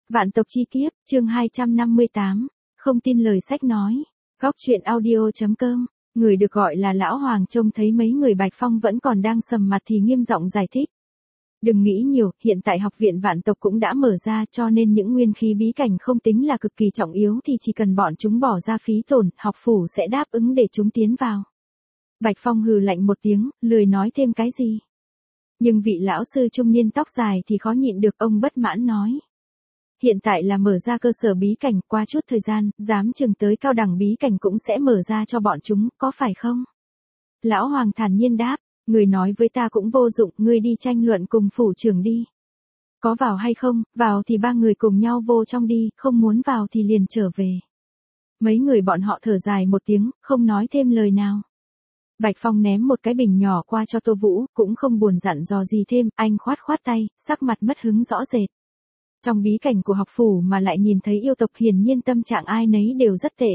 Vạn tộc chi kiếp, chương 258, không tin lời sách nói. Góc truyện audio.com, người được gọi là Lão Hoàng trông thấy mấy người Bạch Phong vẫn còn đang sầm mặt thì nghiêm giọng giải thích. Đừng nghĩ nhiều, hiện tại học viện vạn tộc cũng đã mở ra cho nên những nguyên khí bí cảnh không tính là cực kỳ trọng yếu thì chỉ cần bọn chúng bỏ ra phí tổn, học phủ sẽ đáp ứng để chúng tiến vào. Bạch Phong hừ lạnh một tiếng, lười nói thêm cái gì. Nhưng vị lão sư trung niên tóc dài thì khó nhịn được, ông bất mãn nói. Hiện tại là mở ra cơ sở bí cảnh, qua chút thời gian, dám chừng tới cao đẳng bí cảnh cũng sẽ mở ra cho bọn chúng, có phải không? Lão Hoàng thản nhiên đáp, người nói với ta cũng vô dụng, ngươi đi tranh luận cùng phủ trưởng đi. Có vào hay không, vào thì ba người cùng nhau vô trong đi, không muốn vào thì liền trở về. Mấy người bọn họ thở dài một tiếng, không nói thêm lời nào. Bạch Phong ném một cái bình nhỏ qua cho Tô Vũ, cũng không buồn dặn dò gì thêm, anh khoát tay, sắc mặt mất hứng rõ rệt. Trong bí cảnh của học phủ mà lại nhìn thấy yêu tộc, hiển nhiên tâm trạng ai nấy đều rất tệ.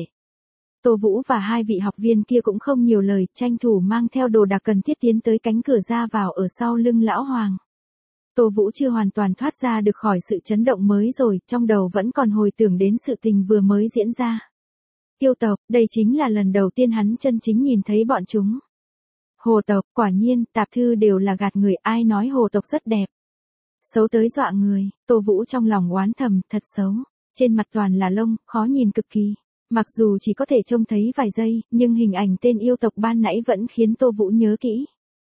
Tô Vũ và hai vị học viên kia cũng không nhiều lời, tranh thủ mang theo đồ đạc cần thiết tiến tới cánh cửa ra vào ở sau lưng Lão Hoàng. Tô Vũ chưa hoàn toàn thoát ra được khỏi sự chấn động mới rồi, trong đầu vẫn còn hồi tưởng đến sự tình vừa mới diễn ra. Yêu tộc, đây chính là lần đầu tiên hắn chân chính nhìn thấy bọn chúng. Hồ tộc, quả nhiên, tạp thư đều là gạt người, ai nói hồ tộc rất đẹp. Xấu tới dọa người, Tô Vũ trong lòng oán thầm, thật xấu. Trên mặt toàn là lông, khó nhìn cực kỳ. Mặc dù chỉ có thể trông thấy vài giây, nhưng hình ảnh tên yêu tộc ban nãy vẫn khiến Tô Vũ nhớ kỹ.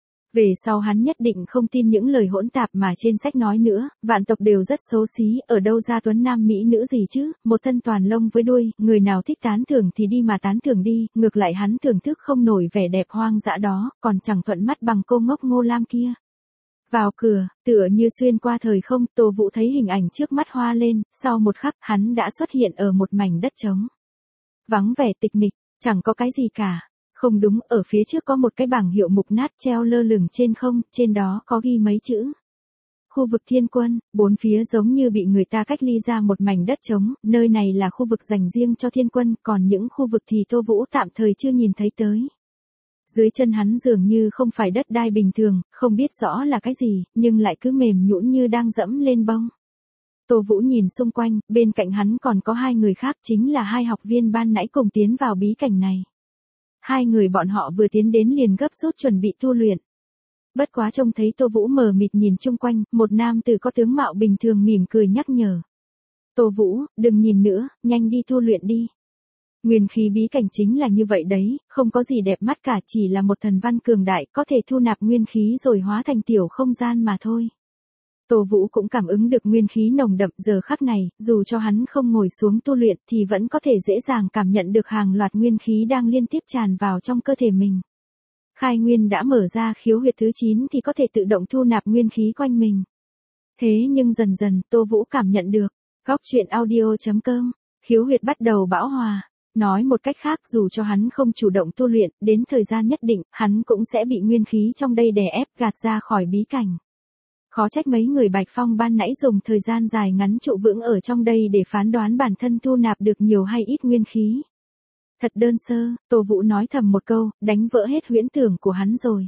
Về sau hắn nhất định không tin những lời hỗn tạp mà trên sách nói nữa, vạn tộc đều rất xấu xí, ở đâu ra tuấn nam mỹ nữ gì chứ, một thân toàn lông với đuôi, người nào thích tán thưởng thì đi mà tán thưởng đi, ngược lại hắn thưởng thức không nổi vẻ đẹp hoang dã đó, còn chẳng thuận mắt bằng cô ngốc Ngô Lam kia. Vào cửa, tựa như xuyên qua thời không, Tô Vũ thấy hình ảnh trước mắt hoa lên, sau một khắc hắn đã xuất hiện ở một mảnh đất trống. Vắng vẻ tịch mịch, chẳng có cái gì cả. Không đúng, ở phía trước có một cái bảng hiệu mục nát treo lơ lửng trên không, trên đó có ghi mấy chữ. Khu vực thiên quân, bốn phía giống như bị người ta cách ly ra một mảnh đất trống, nơi này là khu vực dành riêng cho thiên quân, còn những khu vực thì Tô Vũ tạm thời chưa nhìn thấy tới. Dưới chân hắn dường như không phải đất đai bình thường, không biết rõ là cái gì, nhưng lại cứ mềm nhũn như đang dẫm lên bông. Tô Vũ nhìn xung quanh, bên cạnh hắn còn có hai người khác, chính là hai học viên ban nãy cùng tiến vào bí cảnh này. Hai người bọn họ vừa tiến đến liền gấp rút chuẩn bị tu luyện. Bất quá trông thấy Tô Vũ mờ mịt nhìn chung quanh, một nam tử có tướng mạo bình thường mỉm cười nhắc nhở. Tô Vũ, đừng nhìn nữa, nhanh đi tu luyện đi. Nguyên khí bí cảnh chính là như vậy đấy, không có gì đẹp mắt cả, chỉ là một thần văn cường đại, có thể thu nạp nguyên khí rồi hóa thành tiểu không gian mà thôi. Tô Vũ cũng cảm ứng được nguyên khí nồng đậm, giờ khắc này, dù cho hắn không ngồi xuống tu luyện thì vẫn có thể dễ dàng cảm nhận được hàng loạt nguyên khí đang liên tiếp tràn vào trong cơ thể mình. Khai nguyên đã mở ra khiếu huyệt thứ 9 thì có thể tự động thu nạp nguyên khí quanh mình. Thế nhưng dần dần, Tô Vũ cảm nhận được, góc truyện audio.com, khiếu huyệt bắt đầu bão hòa. Nói một cách khác, dù cho hắn không chủ động tu luyện, đến thời gian nhất định, hắn cũng sẽ bị nguyên khí trong đây đè ép gạt ra khỏi bí cảnh. Khó trách mấy người Bạch Phong ban nãy dùng thời gian dài ngắn trụ vững ở trong đây để phán đoán bản thân thu nạp được nhiều hay ít nguyên khí. Thật đơn sơ, Tô Vũ nói thầm một câu, đánh vỡ hết huyễn tưởng của hắn rồi.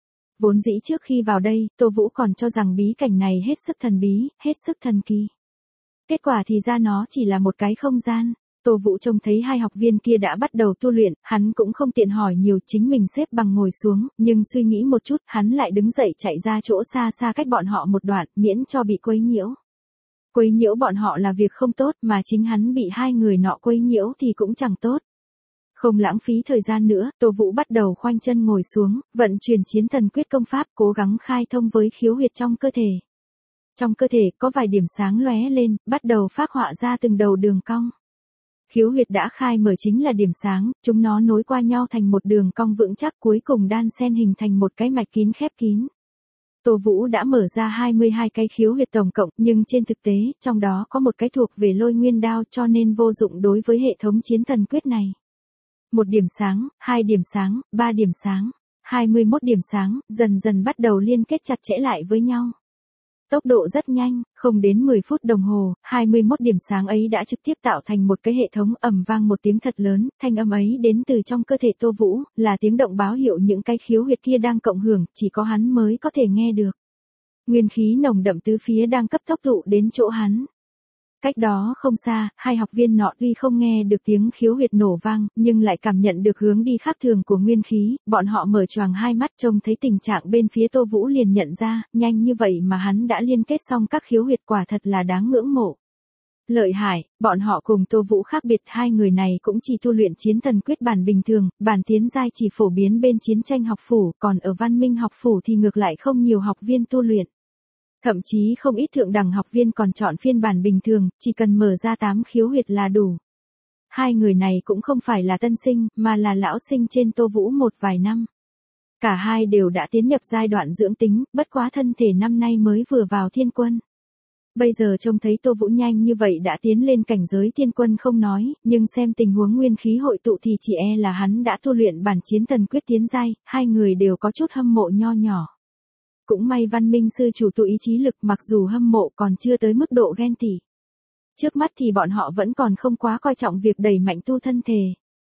Vốn dĩ trước khi vào đây, Tô Vũ còn cho rằng bí cảnh này hết sức thần bí, hết sức thần kỳ. Kết quả thì ra nó chỉ là một cái không gian. Tô Vũ trông thấy hai học viên kia đã bắt đầu tu luyện, hắn cũng không tiện hỏi nhiều, chính mình xếp bằng ngồi xuống, nhưng suy nghĩ một chút, hắn lại đứng dậy chạy ra chỗ xa xa cách bọn họ một đoạn, miễn cho bị quấy nhiễu. Quấy nhiễu bọn họ là việc không tốt, mà chính hắn bị hai người nọ quấy nhiễu thì cũng chẳng tốt. Không lãng phí thời gian nữa, Tô Vũ bắt đầu khoanh chân ngồi xuống, vận chuyển chiến thần quyết công pháp, cố gắng khai thông với khiếu huyệt trong cơ thể. Trong cơ thể có vài điểm sáng lóe lên, bắt đầu phác họa ra từng đầu đường cong. Khiếu huyệt đã khai mở chính là điểm sáng, chúng nó nối qua nhau thành một đường cong vững chắc, cuối cùng đan xen hình thành một cái mạch kín khép kín. Tô Vũ đã mở ra 22 cái khiếu huyệt tổng cộng, nhưng trên thực tế, trong đó có một cái thuộc về Lôi Nguyên Đao cho nên vô dụng đối với hệ thống chiến thần quyết này. Một điểm sáng, 2 điểm sáng, 3 điểm sáng, 21 điểm sáng, dần dần bắt đầu liên kết chặt chẽ lại với nhau. Tốc độ rất nhanh, không đến 10 phút đồng hồ, 21 điểm sáng ấy đã trực tiếp tạo thành một cái hệ thống, ầm vang một tiếng thật lớn, thanh âm ấy đến từ trong cơ thể Tô Vũ, là tiếng động báo hiệu những cái khiếu huyệt kia đang cộng hưởng, chỉ có hắn mới có thể nghe được. Nguyên khí nồng đậm tứ phía đang cấp tốc tụ đến chỗ hắn. Cách đó không xa, hai học viên nọ tuy không nghe được tiếng khiếu huyệt nổ vang, nhưng lại cảm nhận được hướng đi khác thường của nguyên khí, bọn họ mở choàng hai mắt trông thấy tình trạng bên phía Tô Vũ liền nhận ra, nhanh như vậy mà hắn đã liên kết xong các khiếu huyệt, quả thật là đáng ngưỡng mộ. Lợi hại, bọn họ cùng Tô Vũ khác biệt, hai người này cũng chỉ tu luyện chiến thần quyết bản bình thường, bản tiến giai chỉ phổ biến bên chiến tranh học phủ, còn ở văn minh học phủ thì ngược lại không nhiều học viên tu luyện. Thậm chí không ít thượng đẳng học viên còn chọn phiên bản bình thường, chỉ cần mở ra 8 khiếu huyệt là đủ. Hai người này cũng không phải là tân sinh, mà là lão sinh trên Tô Vũ một vài năm. Cả hai đều đã tiến nhập giai đoạn dưỡng tính, bất quá thân thể năm nay mới vừa vào thiên quân. Bây giờ trông thấy Tô Vũ nhanh như vậy đã tiến lên cảnh giới thiên quân không nói, nhưng xem tình huống nguyên khí hội tụ thì chỉ e là hắn đã tu luyện bản chiến thần quyết tiến giai, hai người đều có chút hâm mộ nho nhỏ. Cũng may văn minh sư chủ tụ ý chí lực, mặc dù hâm mộ còn chưa tới mức độ ghen tị. Trước mắt thì bọn họ vẫn còn không quá coi trọng việc đẩy mạnh tu thân thể.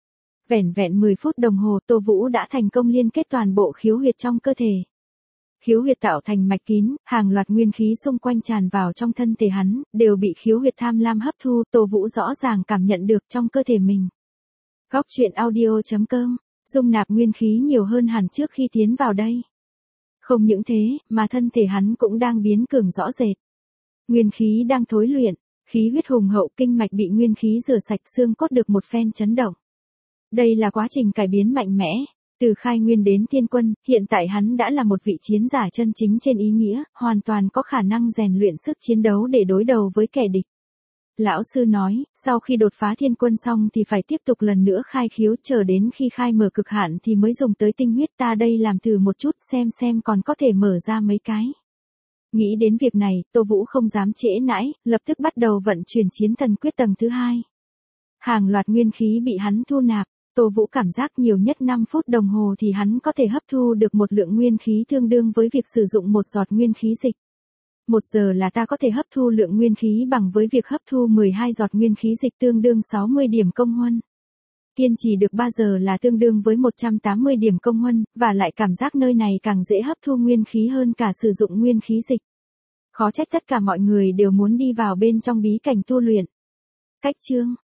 Vẻn vẹn 10 phút đồng hồ Tô Vũ đã thành công liên kết toàn bộ khiếu huyệt trong cơ thể. Khiếu huyệt tạo thành mạch kín, hàng loạt nguyên khí xung quanh tràn vào trong thân thể hắn, đều bị khiếu huyệt tham lam hấp thu, Tô Vũ rõ ràng cảm nhận được trong cơ thể mình. Góc truyện audio.com, dung nạp nguyên khí nhiều hơn hẳn trước khi tiến vào đây. Không những thế, mà thân thể hắn cũng đang biến cường rõ rệt. Nguyên khí đang thối luyện, khí huyết hùng hậu, kinh mạch bị nguyên khí rửa sạch, xương cốt được một phen chấn động. Đây là quá trình cải biến mạnh mẽ. Từ khai nguyên đến thiên quân, hiện tại hắn đã là một vị chiến giả chân chính trên ý nghĩa, hoàn toàn có khả năng rèn luyện sức chiến đấu để đối đầu với kẻ địch. Lão sư nói, sau khi đột phá thiên quân xong thì phải tiếp tục lần nữa khai khiếu, chờ đến khi khai mở cực hạn thì mới dùng tới tinh huyết, ta đây làm thử một chút xem còn có thể mở ra mấy cái. Nghĩ đến việc này, Tô Vũ không dám trễ nãi, lập tức bắt đầu vận chuyển chiến thần quyết tầng thứ 2. Hàng loạt nguyên khí bị hắn thu nạp, Tô Vũ cảm giác nhiều nhất 5 phút đồng hồ thì hắn có thể hấp thu được một lượng nguyên khí tương đương với việc sử dụng một giọt nguyên khí dịch. 1 giờ là ta có thể hấp thu lượng nguyên khí bằng với việc hấp thu 12 giọt nguyên khí dịch tương đương 60 điểm công huân. Kiên trì được 3 giờ là tương đương với 180 điểm công huân, và lại cảm giác nơi này càng dễ hấp thu nguyên khí hơn cả sử dụng nguyên khí dịch. Khó trách tất cả mọi người đều muốn đi vào bên trong bí cảnh tu luyện. Cách chương